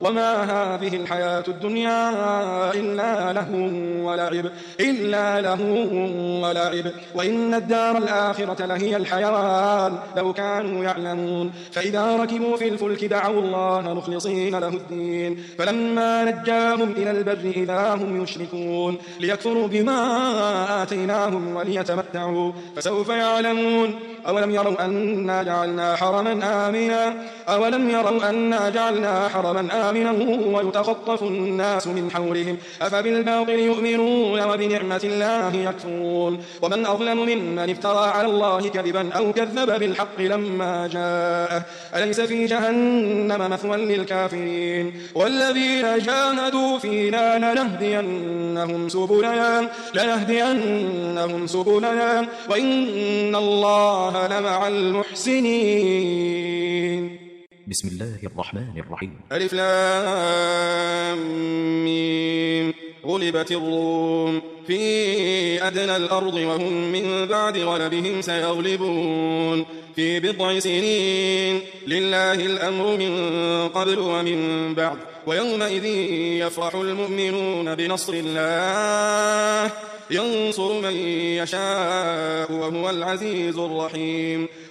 وما هذه الحياة الدنيا إلا لهو ولعب وإن الدار الآخرة لهي الحيوان لو كانوا يعلمون فإذا ركبوا في الفلك دعوا الله مخلصين له الدين فلما نجاهم إلى البر إذا هم يشركون ليكفروا بما آتيناهم وليتمتعوا فسوف يعلمون أولم يروا أنا جعلنا حرما آمنا ويتخطف الناس من حولهم أفبالباطل يؤمنون وبنعمة الله يكفرون ومن أظلم ممن افترى على الله كذبا أو كذب بالحق لما جاءه أليس في جهنم مثوى للكافرين والذين جاهدوا فينا لنهدينهم سبلنا وإن الله لمع المحسنين. بسم الله الرحمن الرحيم. ألف لام ميم. غلبت الروم في أدنى الأرض وهم من بعد غلبهم سيغلبون في بضع سنين لله الأمر من قبل ومن بعد ويومئذ يفرح المؤمنون بنصر الله ينصر من يشاء وهو العزيز الرحيم.